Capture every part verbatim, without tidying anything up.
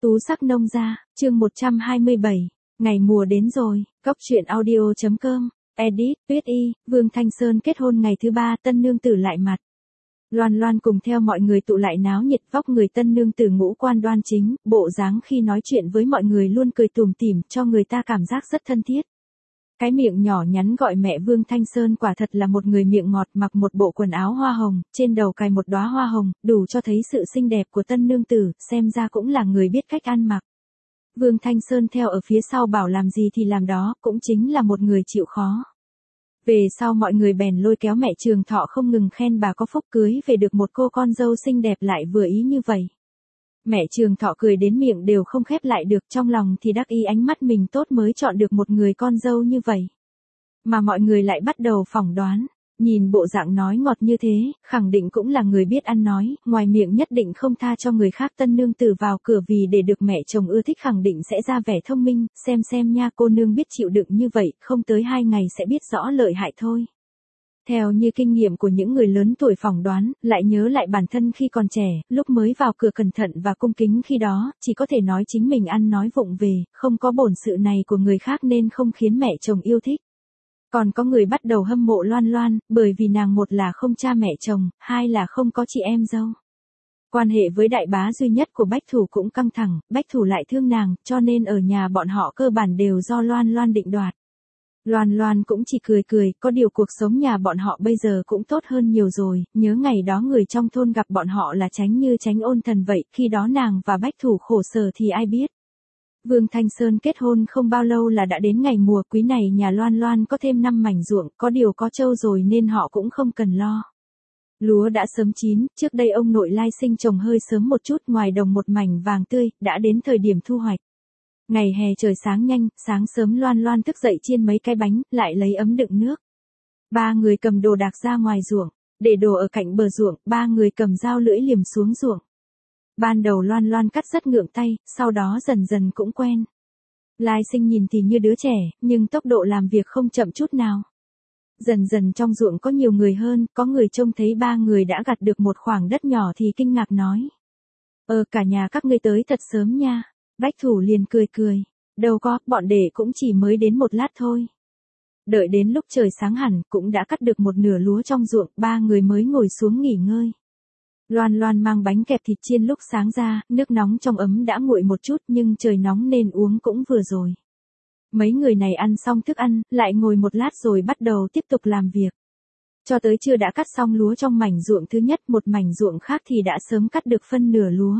Tú sắc nông gia, chương một trăm hai mươi bảy, ngày mùa đến rồi, Cốc truyện audio chấm com, edit, Tuyết Y, Vương Thanh Sơn kết hôn ngày thứ ba, tân nương tử lại mặt. Loan Loan cùng theo mọi người tụ lại náo nhiệt, vóc người tân nương tử ngũ quan đoan chính, bộ dáng khi nói chuyện với mọi người luôn cười tủm tỉm, cho người ta cảm giác rất thân thiết. Cái miệng nhỏ nhắn gọi mẹ Vương Thanh Sơn quả thật là một người miệng ngọt, mặc một bộ quần áo hoa hồng, trên đầu cài một đóa hoa hồng, đủ cho thấy sự xinh đẹp của tân nương tử, xem ra cũng là người biết cách ăn mặc. Vương Thanh Sơn theo ở phía sau bảo làm gì thì làm đó, cũng chính là một người chịu khó. Về sau mọi người bèn lôi kéo mẹ Trường Thọ không ngừng khen bà có phúc cưới về được một cô con dâu xinh đẹp lại vừa ý như vậy. Mẹ Trường Thọ cười đến miệng đều không khép lại được, trong lòng thì đắc ý ánh mắt mình tốt mới chọn được một người con dâu như vậy. Mà mọi người lại bắt đầu phỏng đoán, nhìn bộ dạng nói ngọt như thế, khẳng định cũng là người biết ăn nói, ngoài miệng nhất định không tha cho người khác. Tân nương tử vào cửa vì để được mẹ chồng ưa thích khẳng định sẽ ra vẻ thông minh, xem xem nha, cô nương biết chịu đựng như vậy, không tới hai ngày sẽ biết rõ lợi hại thôi. Theo như kinh nghiệm của những người lớn tuổi phỏng đoán, lại nhớ lại bản thân khi còn trẻ, lúc mới vào cửa cẩn thận và cung kính khi đó, chỉ có thể nói chính mình ăn nói vụng về, không có bổn sự này của người khác nên không khiến mẹ chồng yêu thích. Còn có người bắt đầu hâm mộ Loan Loan, bởi vì nàng một là không cha mẹ chồng, hai là không có chị em dâu. Quan hệ với đại bá duy nhất của Bách Thủ cũng căng thẳng, Bách Thủ lại thương nàng, cho nên ở nhà bọn họ cơ bản đều do Loan Loan định đoạt. Loan Loan cũng chỉ cười cười, có điều cuộc sống nhà bọn họ bây giờ cũng tốt hơn nhiều rồi, nhớ ngày đó người trong thôn gặp bọn họ là tránh như tránh ôn thần vậy, khi đó nàng và Bách Thủ khổ sở thì ai biết. Vương Thanh Sơn kết hôn không bao lâu là đã đến ngày mùa quý này, nhà Loan Loan có thêm năm mảnh ruộng, có điều có trâu rồi nên họ cũng không cần lo. Lúa đã sớm chín, trước đây ông nội Lai Sinh trồng hơi sớm một chút, ngoài đồng một mảnh vàng tươi, đã đến thời điểm thu hoạch. Ngày hè trời sáng nhanh, sáng sớm Loan Loan thức dậy chiên mấy cái bánh, lại lấy ấm đựng nước. Ba người cầm đồ đạc ra ngoài ruộng, để đồ ở cạnh bờ ruộng, ba người cầm dao lưỡi liềm xuống ruộng. Ban đầu Loan Loan cắt rất ngượng tay, sau đó dần dần cũng quen. Lai Sinh nhìn thì như đứa trẻ, nhưng tốc độ làm việc không chậm chút nào. Dần dần trong ruộng có nhiều người hơn, có người trông thấy ba người đã gặt được một khoảng đất nhỏ thì kinh ngạc nói. Ờ cả nhà các ngươi tới thật sớm nha. Bách Thủ liền cười cười. Đâu có, bọn đệ cũng chỉ mới đến một lát thôi. Đợi đến lúc trời sáng hẳn, cũng đã cắt được một nửa lúa trong ruộng, ba người mới ngồi xuống nghỉ ngơi. Loan Loan mang bánh kẹp thịt chiên lúc sáng ra, nước nóng trong ấm đã nguội một chút nhưng trời nóng nên uống cũng vừa rồi. Mấy người này ăn xong thức ăn, lại ngồi một lát rồi bắt đầu tiếp tục làm việc. Cho tới trưa đã cắt xong lúa trong mảnh ruộng thứ nhất, một mảnh ruộng khác thì đã sớm cắt được phân nửa lúa.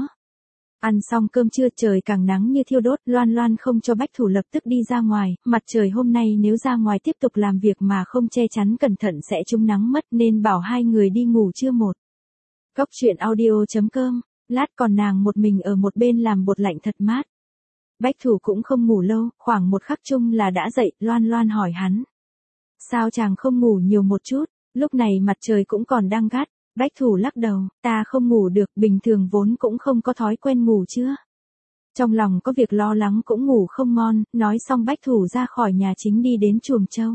Ăn xong cơm trưa trời càng nắng như thiêu đốt, Loan Loan không cho Bách Thủ lập tức đi ra ngoài, mặt trời hôm nay nếu ra ngoài tiếp tục làm việc mà không che chắn cẩn thận sẽ trúng nắng mất nên bảo hai người đi ngủ trưa một. Cốc truyện audio chấm com, lát còn nàng một mình ở một bên làm bột lạnh thật mát. Bách Thủ cũng không ngủ lâu, khoảng một khắc chung là đã dậy, Loan Loan hỏi hắn. Sao chàng không ngủ nhiều một chút, lúc này mặt trời cũng còn đang gắt. Bách Thủ lắc đầu, ta không ngủ được, bình thường vốn cũng không có thói quen ngủ chưa. Trong lòng có việc lo lắng cũng ngủ không ngon, nói xong Bách Thủ ra khỏi nhà chính đi đến chuồng trâu.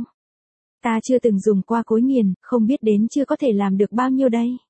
Ta chưa từng dùng qua cối nghiền, không biết đến chưa có thể làm được bao nhiêu đây.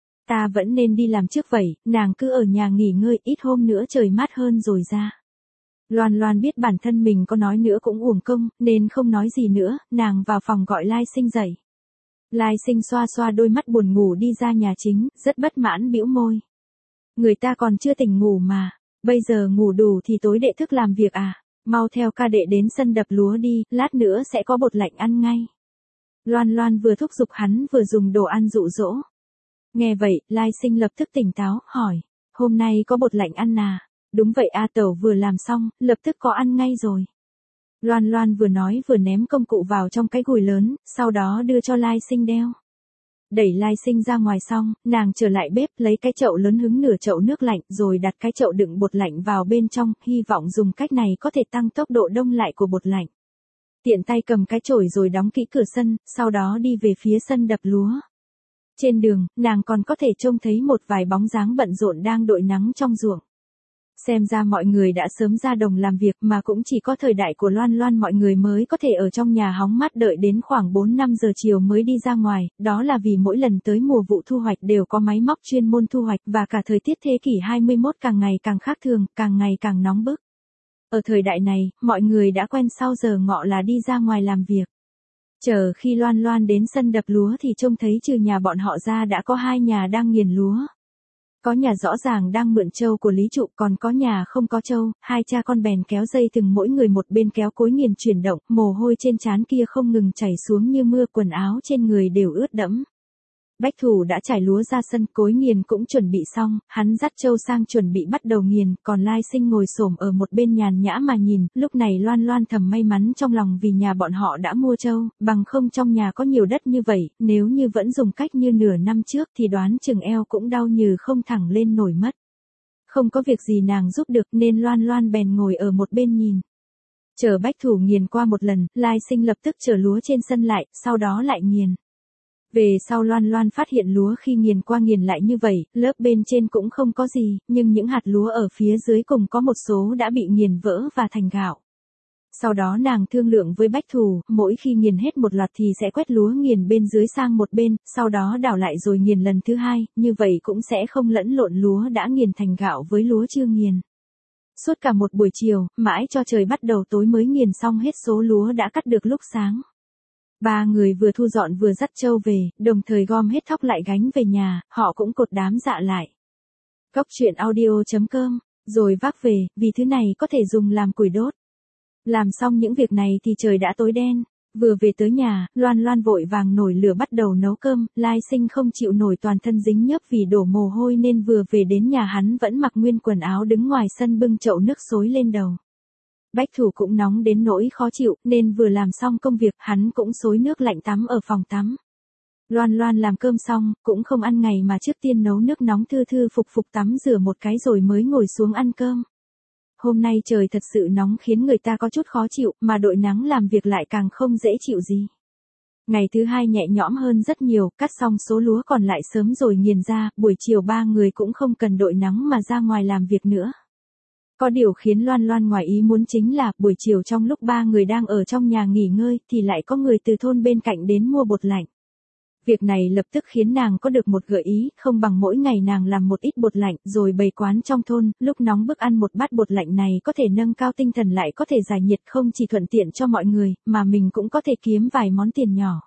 Ta vẫn nên đi làm trước vậy, nàng cứ ở nhà nghỉ ngơi, ít hôm nữa trời mát hơn rồi ra. Loan Loan biết bản thân mình có nói nữa cũng uổng công, nên không nói gì nữa, nàng vào phòng gọi Lai Sinh dậy. Lai Sinh xoa xoa đôi mắt buồn ngủ đi ra nhà chính, rất bất mãn bĩu môi. Người ta còn chưa tỉnh ngủ mà, bây giờ ngủ đủ thì tối đệ thức làm việc à, mau theo ca đệ đến sân đập lúa đi, lát nữa sẽ có bột lạnh ăn ngay. Loan Loan vừa thúc giục hắn vừa dùng đồ ăn dụ dỗ. Nghe vậy, Lai Sinh lập tức tỉnh táo, hỏi, hôm nay có bột lạnh ăn à? Đúng vậy a, tẩu vừa làm xong, lập tức có ăn ngay rồi. Loan Loan vừa nói vừa ném công cụ vào trong cái gùi lớn, sau đó đưa cho Lai Sinh đeo. Đẩy Lai Sinh ra ngoài xong, nàng trở lại bếp lấy cái chậu lớn hứng nửa chậu nước lạnh rồi đặt cái chậu đựng bột lạnh vào bên trong, hy vọng dùng cách này có thể tăng tốc độ đông lại của bột lạnh. Tiện tay cầm cái chổi rồi đóng kỹ cửa sân, sau đó đi về phía sân đập lúa. Trên đường, nàng còn có thể trông thấy một vài bóng dáng bận rộn đang đội nắng trong ruộng. Xem ra mọi người đã sớm ra đồng làm việc mà cũng chỉ có thời đại của Loan Loan mọi người mới có thể ở trong nhà hóng mát đợi đến khoảng bốn năm giờ chiều mới đi ra ngoài, đó là vì mỗi lần tới mùa vụ thu hoạch đều có máy móc chuyên môn thu hoạch và cả thời tiết thế kỷ hai mươi mốt càng ngày càng khác thường, càng ngày càng nóng bức. Ở thời đại này, mọi người đã quen sau giờ ngọ là đi ra ngoài làm việc. Chờ khi Loan Loan đến sân đập lúa thì trông thấy trừ nhà bọn họ ra đã có hai nhà đang nghiền lúa. Có nhà rõ ràng đang mượn trâu của Lý Trụ, còn có nhà không có trâu, hai cha con bèn kéo dây thừng mỗi người một bên kéo cối nghiền chuyển động, mồ hôi trên trán kia không ngừng chảy xuống như mưa, quần áo trên người đều ướt đẫm. Bách Thủ đã trải lúa ra sân, cối nghiền cũng chuẩn bị xong, hắn dắt trâu sang chuẩn bị bắt đầu nghiền, còn Lai Sinh ngồi xổm ở một bên nhàn nhã mà nhìn. Lúc này Loan Loan thầm may mắn trong lòng vì nhà bọn họ đã mua trâu, bằng không trong nhà có nhiều đất như vậy, nếu như vẫn dùng cách như nửa năm trước thì đoán chừng eo cũng đau như không thẳng lên nổi mất. Không có việc gì nàng giúp được nên Loan Loan bèn ngồi ở một bên nhìn. Chờ Bách Thủ nghiền qua một lần, Lai Sinh lập tức chở lúa trên sân lại, sau đó lại nghiền. Về sau Loan Loan phát hiện lúa khi nghiền qua nghiền lại như vậy, lớp bên trên cũng không có gì, nhưng những hạt lúa ở phía dưới cùng có một số đã bị nghiền vỡ và thành gạo. Sau đó nàng thương lượng với Bách Thủ, mỗi khi nghiền hết một loạt thì sẽ quét lúa nghiền bên dưới sang một bên, sau đó đảo lại rồi nghiền lần thứ hai, như vậy cũng sẽ không lẫn lộn lúa đã nghiền thành gạo với lúa chưa nghiền. Suốt cả một buổi chiều, mãi cho trời bắt đầu tối mới nghiền xong hết số lúa đã cắt được lúc sáng. Ba người vừa thu dọn vừa dắt trâu về, đồng thời gom hết thóc lại gánh về nhà, họ cũng cột đám dạ lại. Cóc truyện audio chấm com, rồi vác về, vì thứ này có thể dùng làm củi đốt. Làm xong những việc này thì trời đã tối đen. Vừa về tới nhà, Loan Loan vội vàng nổi lửa bắt đầu nấu cơm, Lai Sinh không chịu nổi toàn thân dính nhớp vì đổ mồ hôi nên vừa về đến nhà hắn vẫn mặc nguyên quần áo đứng ngoài sân bưng chậu nước xối lên đầu. Bách Thủ cũng nóng đến nỗi khó chịu, nên vừa làm xong công việc, hắn cũng xối nước lạnh tắm ở phòng tắm. Loan Loan làm cơm xong, cũng không ăn ngày mà trước tiên nấu nước nóng thư thư phục phục tắm rửa một cái rồi mới ngồi xuống ăn cơm. Hôm nay trời thật sự nóng khiến người ta có chút khó chịu, mà đội nắng làm việc lại càng không dễ chịu gì. Ngày thứ hai nhẹ nhõm hơn rất nhiều, cắt xong số lúa còn lại sớm rồi nghiền ra, buổi chiều ba người cũng không cần đội nắng mà ra ngoài làm việc nữa. Có điều khiến Loan Loan ngoài ý muốn chính là, buổi chiều trong lúc ba người đang ở trong nhà nghỉ ngơi, thì lại có người từ thôn bên cạnh đến mua bột lạnh. Việc này lập tức khiến nàng có được một gợi ý, không bằng mỗi ngày nàng làm một ít bột lạnh, rồi bày quán trong thôn, lúc nóng bức ăn một bát bột lạnh này có thể nâng cao tinh thần lại có thể giải nhiệt, không chỉ thuận tiện cho mọi người, mà mình cũng có thể kiếm vài món tiền nhỏ.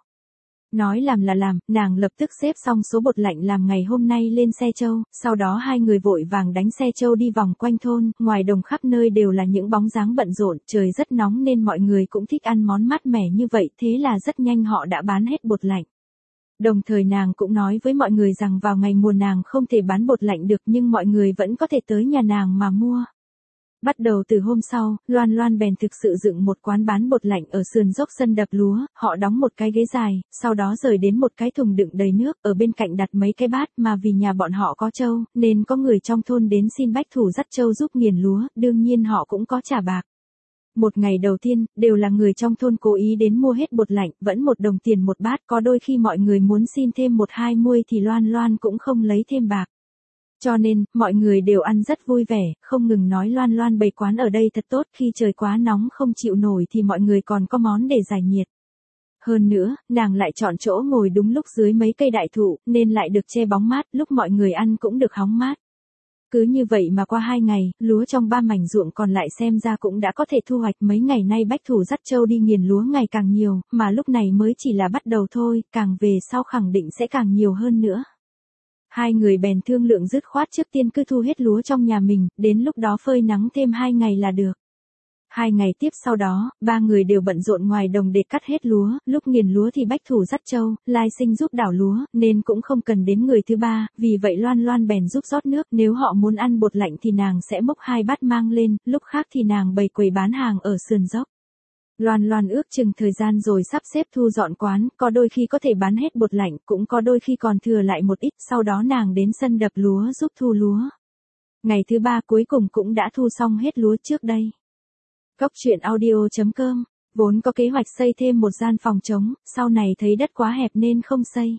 Nói làm là làm, nàng lập tức xếp xong số bột lạnh làm ngày hôm nay lên xe trâu, sau đó hai người vội vàng đánh xe trâu đi vòng quanh thôn, ngoài đồng khắp nơi đều là những bóng dáng bận rộn, trời rất nóng nên mọi người cũng thích ăn món mát mẻ như vậy, thế là rất nhanh họ đã bán hết bột lạnh. Đồng thời nàng cũng nói với mọi người rằng vào ngày mùa nàng không thể bán bột lạnh được nhưng mọi người vẫn có thể tới nhà nàng mà mua. Bắt đầu từ hôm sau, Loan Loan bèn thực sự dựng một quán bán bột lạnh ở sườn dốc sân đập lúa, họ đóng một cái ghế dài, sau đó rời đến một cái thùng đựng đầy nước, ở bên cạnh đặt mấy cái bát mà vì nhà bọn họ có trâu, nên có người trong thôn đến xin Bách Thủ dắt trâu giúp nghiền lúa, đương nhiên họ cũng có trả bạc. Một ngày đầu tiên, đều là người trong thôn cố ý đến mua hết bột lạnh, vẫn một đồng tiền một bát, có đôi khi mọi người muốn xin thêm một hai muôi thì Loan Loan cũng không lấy thêm bạc. Cho nên, mọi người đều ăn rất vui vẻ, không ngừng nói Loan Loan bày quán ở đây thật tốt, khi trời quá nóng không chịu nổi thì mọi người còn có món để giải nhiệt. Hơn nữa, nàng lại chọn chỗ ngồi đúng lúc dưới mấy cây đại thụ, nên lại được che bóng mát, lúc mọi người ăn cũng được hóng mát. Cứ như vậy mà qua hai ngày, lúa trong ba mảnh ruộng còn lại xem ra cũng đã có thể thu hoạch. Mấy ngày nay Bách Thủ dắt trâu đi nghiền lúa ngày càng nhiều, mà lúc này mới chỉ là bắt đầu thôi, càng về sau khẳng định sẽ càng nhiều hơn nữa. Hai người bèn thương lượng dứt khoát trước tiên cứ thu hết lúa trong nhà mình, đến lúc đó phơi nắng thêm hai ngày là được. Hai ngày tiếp sau đó, ba người đều bận rộn ngoài đồng để cắt hết lúa, lúc nghiền lúa thì Bách Thủ dắt trâu, Lai Sinh giúp đảo lúa, nên cũng không cần đến người thứ ba, vì vậy Loan Loan bèn giúp rót nước, nếu họ muốn ăn bột lạnh thì nàng sẽ múc hai bát mang lên, lúc khác thì nàng bày quầy bán hàng ở sườn dốc. Loan Loan ước chừng thời gian rồi sắp xếp thu dọn quán, có đôi khi có thể bán hết bột lạnh, cũng có đôi khi còn thừa lại một ít, sau đó nàng đến sân đập lúa giúp thu lúa. Ngày thứ ba cuối cùng cũng đã thu xong hết lúa trước đây. Cóc truyện audio chấm com, vốn có kế hoạch xây thêm một gian phòng trống, sau này thấy đất quá hẹp nên không xây.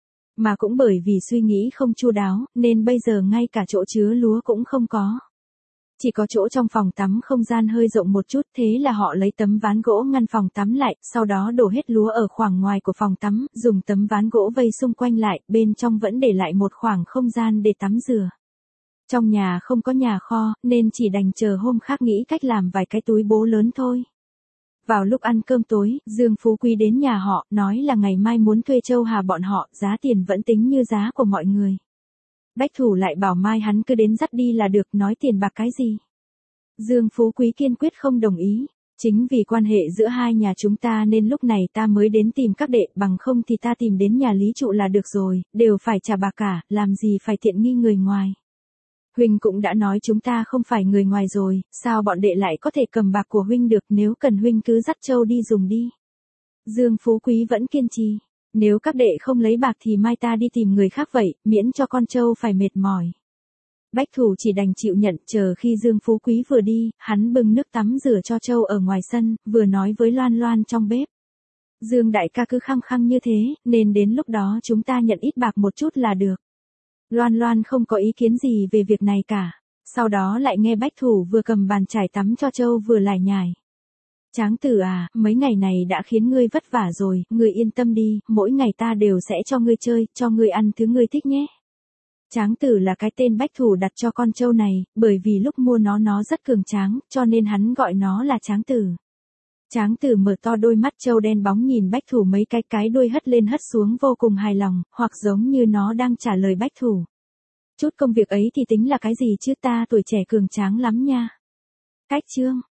Mà cũng bởi vì suy nghĩ không chu đáo, nên bây giờ ngay cả chỗ chứa lúa cũng không có. Chỉ có chỗ trong phòng tắm không gian hơi rộng một chút, thế là họ lấy tấm ván gỗ ngăn phòng tắm lại, sau đó đổ hết lúa ở khoảng ngoài của phòng tắm, dùng tấm ván gỗ vây xung quanh lại, bên trong vẫn để lại một khoảng không gian để tắm rửa. Trong nhà không có nhà kho, nên chỉ đành chờ hôm khác nghĩ cách làm vài cái túi bố lớn thôi. Vào lúc ăn cơm tối, Dương Phú Quý đến nhà họ, nói là ngày mai muốn thuê Châu Hà bọn họ, giá tiền vẫn tính như giá của mọi người. Bách Thủ lại bảo mai hắn cứ đến dắt đi là được, nói tiền bạc cái gì. Dương Phú Quý kiên quyết không đồng ý. Chính vì quan hệ giữa hai nhà chúng ta nên lúc này ta mới đến tìm các đệ, bằng không thì ta tìm đến nhà Lý Trụ là được rồi, đều phải trả bạc cả, làm gì phải tiện nghi người ngoài. Huynh cũng đã nói chúng ta không phải người ngoài rồi, sao bọn đệ lại có thể cầm bạc của Huynh được, nếu cần Huynh cứ dắt Châu đi dùng đi. Dương Phú Quý vẫn kiên trì, nếu các đệ không lấy bạc thì mai ta đi tìm người khác vậy, miễn cho con Châu phải mệt mỏi. Bách Thủ chỉ đành chịu nhận, chờ khi Dương Phú Quý vừa đi, hắn bưng nước tắm rửa cho Châu ở ngoài sân, vừa nói với Loan Loan trong bếp. Dương đại ca cứ khăng khăng như thế, nên đến lúc đó chúng ta nhận ít bạc một chút là được. Loan Loan không có ý kiến gì về việc này cả. Sau đó lại nghe Bách Thủ vừa cầm bàn chải tắm cho Châu vừa lải nhải. Tráng tử à, mấy ngày này đã khiến ngươi vất vả rồi, ngươi yên tâm đi, mỗi ngày ta đều sẽ cho ngươi chơi, cho ngươi ăn thứ ngươi thích nhé. Tráng tử là cái tên Bách Thủ đặt cho con Châu này, bởi vì lúc mua nó nó rất cường tráng, cho nên hắn gọi nó là Tráng tử. Tráng tử mở to đôi mắt trâu đen bóng nhìn Bách Thủ mấy cái cái đuôi hất lên hất xuống vô cùng hài lòng, hoặc giống như nó đang trả lời Bách Thủ. Chút công việc ấy thì tính là cái gì chứ, ta tuổi trẻ cường tráng lắm nha. Cách chương